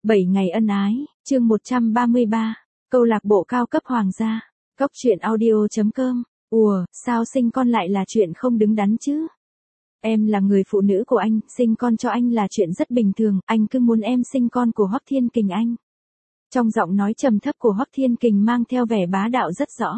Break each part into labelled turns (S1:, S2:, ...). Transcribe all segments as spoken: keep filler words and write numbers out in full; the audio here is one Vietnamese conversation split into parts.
S1: bảy ngày ân ái, chương một trăm ba mươi ba, câu lạc bộ cao cấp hoàng gia, cốc truyện audio.com, ùa, sao sinh con lại là chuyện không đứng đắn chứ? Em là người phụ nữ của anh, sinh con cho anh là chuyện rất bình thường, anh cứ muốn em sinh con của Hoắc Thiên Kình anh. Trong giọng nói trầm thấp của Hoắc Thiên Kình mang theo vẻ bá đạo rất rõ.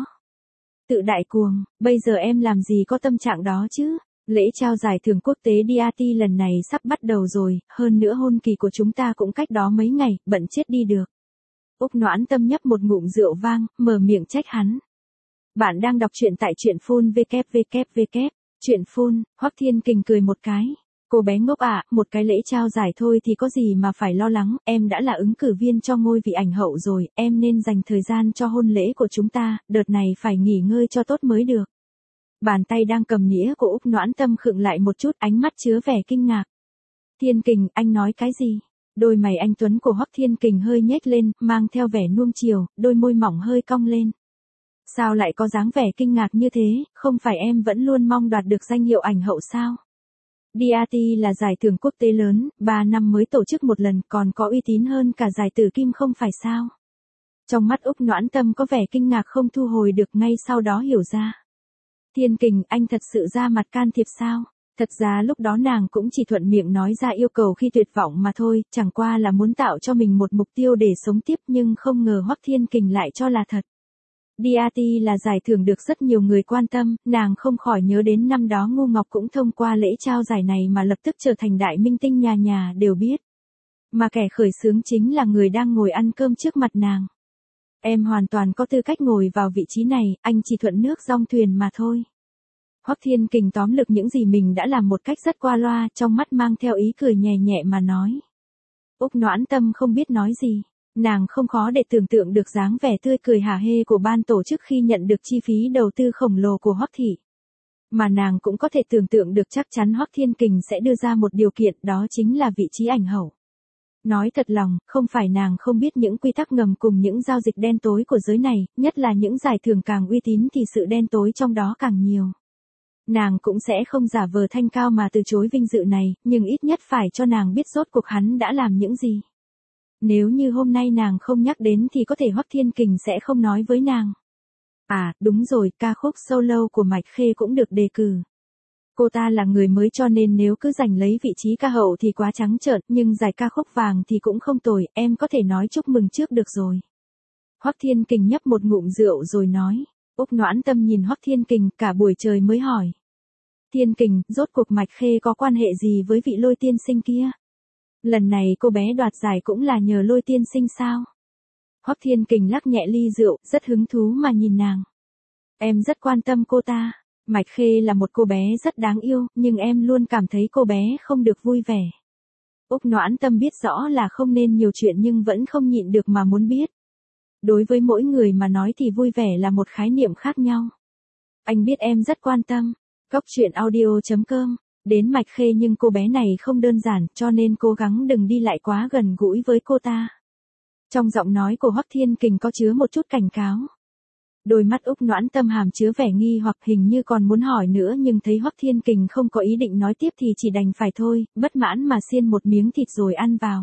S1: Tự đại cuồng, bây giờ em làm gì có tâm trạng đó chứ? Lễ trao giải thưởng quốc tế đê rờ tê lần này sắp bắt đầu rồi, hơn nữa hôn kỳ của chúng ta cũng cách đó mấy ngày, bận chết đi được. Úc Noãn Tâm nhấp một ngụm rượu vang, mở miệng trách hắn. Bạn đang đọc truyện tại truyện phun www. Truyện phun, Hoắc Thiên Kình cười một cái. Cô bé ngốc ạ, à, một cái lễ trao giải thôi thì có gì mà phải lo lắng, em đã là ứng cử viên cho ngôi vị ảnh hậu rồi, em nên dành thời gian cho hôn lễ của chúng ta, đợt này phải nghỉ ngơi cho tốt mới được. Bàn tay đang cầm nĩa của Úc Noãn Tâm khựng lại một chút, ánh mắt chứa vẻ kinh ngạc. Thiên Kình, anh nói cái gì? Đôi mày anh tuấn của Hoắc Thiên Kình hơi nhếch lên, mang theo vẻ nuông chiều, đôi môi mỏng hơi cong lên. Sao lại có dáng vẻ kinh ngạc như thế, không phải em vẫn luôn mong đoạt được danh hiệu ảnh hậu sao? đê rờ tê là giải thưởng quốc tế lớn, ba năm mới tổ chức một lần, còn có uy tín hơn cả giải Tử Kim không phải sao? Trong mắt Úc Noãn Tâm có vẻ kinh ngạc không thu hồi được, ngay sau đó hiểu ra. Thiên Kình, anh thật sự ra mặt can thiệp sao? Thật ra lúc đó nàng cũng chỉ thuận miệng nói ra yêu cầu khi tuyệt vọng mà thôi, chẳng qua là muốn tạo cho mình một mục tiêu để sống tiếp, nhưng không ngờ Hoắc Thiên Kình lại cho là thật. đê rờ tê là giải thưởng được rất nhiều người quan tâm, nàng không khỏi nhớ đến năm đó Ngu Ngọc cũng thông qua lễ trao giải này mà lập tức trở thành đại minh tinh nhà nhà đều biết. Mà kẻ khởi xướng chính là người đang ngồi ăn cơm trước mặt nàng. Em hoàn toàn có tư cách ngồi vào vị trí này, anh chỉ thuận nước dong thuyền mà thôi. Hoắc Thiên Kình tóm lược những gì mình đã làm một cách rất qua loa, trong mắt mang theo ý cười nhẹ nhẹ mà nói. Úc Noãn Tâm không biết nói gì. Nàng không khó để tưởng tượng được dáng vẻ tươi cười hả hê của ban tổ chức khi nhận được chi phí đầu tư khổng lồ của Hoắc thị. Mà nàng cũng có thể tưởng tượng được chắc chắn Hoắc Thiên Kình sẽ đưa ra một điều kiện, đó chính là vị trí ảnh hậu. Nói thật lòng, không phải nàng không biết những quy tắc ngầm cùng những giao dịch đen tối của giới này, nhất là những giải thưởng càng uy tín thì sự đen tối trong đó càng nhiều. Nàng cũng sẽ không giả vờ thanh cao mà từ chối vinh dự này, nhưng ít nhất phải cho nàng biết rốt cuộc hắn đã làm những gì. Nếu như hôm nay nàng không nhắc đến thì có thể Hoắc Thiên Kình sẽ không nói với nàng. À, đúng rồi, ca khúc solo của Mạch Khê cũng được đề cử. Cô ta là người mới cho nên nếu cứ giành lấy vị trí ca hậu thì quá trắng trợn, nhưng giải ca khúc vàng thì cũng không tồi, em có thể nói chúc mừng trước được rồi. Hoắc Thiên Kình nhấp một ngụm rượu rồi nói. Úc Noãn Tâm nhìn Hoắc Thiên Kình cả buổi trời mới hỏi. Thiên Kình, rốt cuộc Mạch Khê có quan hệ gì với vị Lôi tiên sinh kia? Lần này cô bé đoạt giải cũng là nhờ Lôi tiên sinh sao? Hoắc Thiên Kình lắc nhẹ ly rượu, rất hứng thú mà nhìn nàng. Em rất quan tâm cô ta. Mạch Khê là một cô bé rất đáng yêu, nhưng em luôn cảm thấy cô bé không được vui vẻ. Úc Noãn Tâm biết rõ là không nên nhiều chuyện nhưng vẫn không nhịn được mà muốn biết. Đối với mỗi người mà nói thì vui vẻ là một khái niệm khác nhau. Anh biết em rất quan tâm. Cốc truyện audio.com, đến Mạch Khê nhưng cô bé này không đơn giản cho nên cố gắng đừng đi lại quá gần gũi với cô ta. Trong giọng nói của Hoắc Thiên Kình có chứa một chút cảnh cáo. Đôi mắt Úc Noãn Tâm hàm chứa vẻ nghi hoặc hình như còn muốn hỏi nữa nhưng thấy Hoắc Thiên Kình không có ý định nói tiếp thì chỉ đành phải thôi, bất mãn mà xiên một miếng thịt rồi ăn vào.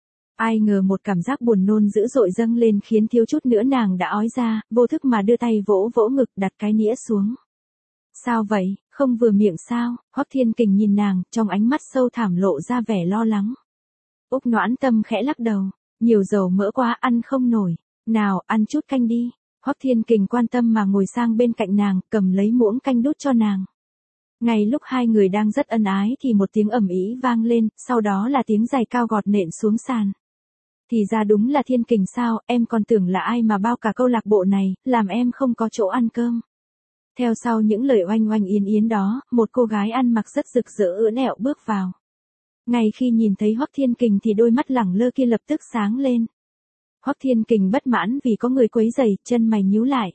S1: Ai ngờ một cảm giác buồn nôn dữ dội dâng lên khiến thiếu chút nữa nàng đã ói ra, vô thức mà đưa tay vỗ vỗ ngực đặt cái nĩa xuống. Sao vậy, không vừa miệng sao? Hoắc Thiên Kình nhìn nàng, trong ánh mắt sâu thẳm lộ ra vẻ lo lắng. Úc Noãn Tâm khẽ lắc đầu, nhiều dầu mỡ quá ăn không nổi, nào ăn chút canh đi. Hoắc Thiên Kình quan tâm mà ngồi sang bên cạnh nàng, cầm lấy muỗng canh đút cho nàng. Ngay lúc hai người đang rất ân ái thì một tiếng ầm ĩ vang lên, sau đó là tiếng giày cao gọt nện xuống sàn. Thì ra đúng là Thiên Kình sao, em còn tưởng là ai mà bao cả câu lạc bộ này, làm em không có chỗ ăn cơm. Theo sau những lời oanh oanh yến yến đó, một cô gái ăn mặc rất rực rỡ ưỡn ẹo bước vào. Ngay khi nhìn thấy Hoắc Thiên Kình thì đôi mắt lẳng lơ kia lập tức sáng lên. Hoắc Thiên Kình bất mãn vì có người quấy rầy, chân mày nhíu lại.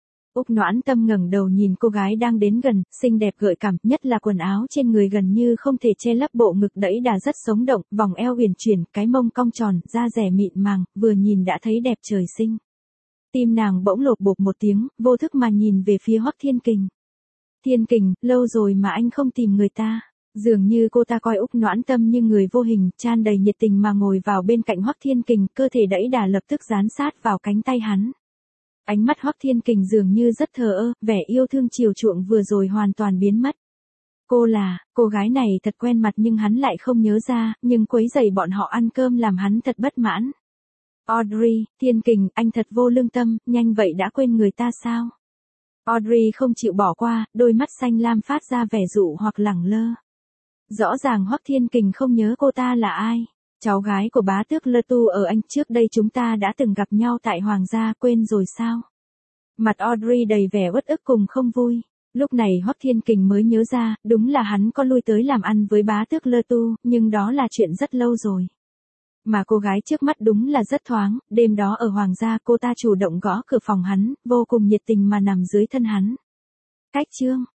S1: Úc Noãn Tâm ngẩng đầu nhìn cô gái đang đến gần, xinh đẹp gợi cảm, nhất là quần áo trên người gần như không thể che lấp bộ ngực đẫy đà rất sống động, vòng eo uyển chuyển, cái mông cong tròn, da dẻ mịn màng, vừa nhìn đã thấy đẹp trời sinh. Tim nàng bỗng lột bột một tiếng, vô thức mà nhìn về phía Hoắc Thiên Kình. Thiên Kình, lâu rồi mà anh không tìm người ta. Dường như cô ta coi Úc Noãn Tâm như người vô hình, tràn đầy nhiệt tình mà ngồi vào bên cạnh Hoắc Thiên Kình, cơ thể đẫy đà lập tức dán sát vào cánh tay hắn. Ánh mắt Hoắc Thiên Kình dường như rất thờ ơ, vẻ yêu thương chiều chuộng vừa rồi hoàn toàn biến mất. Cô là, cô gái này thật quen mặt nhưng hắn lại không nhớ ra, nhưng quấy rầy bọn họ ăn cơm làm hắn thật bất mãn. Audrey, Thiên Kình, anh thật vô lương tâm, nhanh vậy đã quên người ta sao? Audrey không chịu bỏ qua, đôi mắt xanh lam phát ra vẻ dụ hoặc lẳng lơ. Rõ ràng Hoắc Thiên Kình không nhớ cô ta là ai. Cháu gái của bá tước Lơ Tu ở Anh, trước đây chúng ta đã từng gặp nhau tại Hoàng gia, quên rồi sao? Mặt Audrey đầy vẻ uất ức cùng không vui. Lúc này Hoắc Thiên Kình mới nhớ ra, đúng là hắn có lui tới làm ăn với bá tước Lơ Tu, nhưng đó là chuyện rất lâu rồi. Mà cô gái trước mắt đúng là rất thoáng, đêm đó ở Hoàng gia cô ta chủ động gõ cửa phòng hắn, vô cùng nhiệt tình mà nằm dưới thân hắn. Cách chương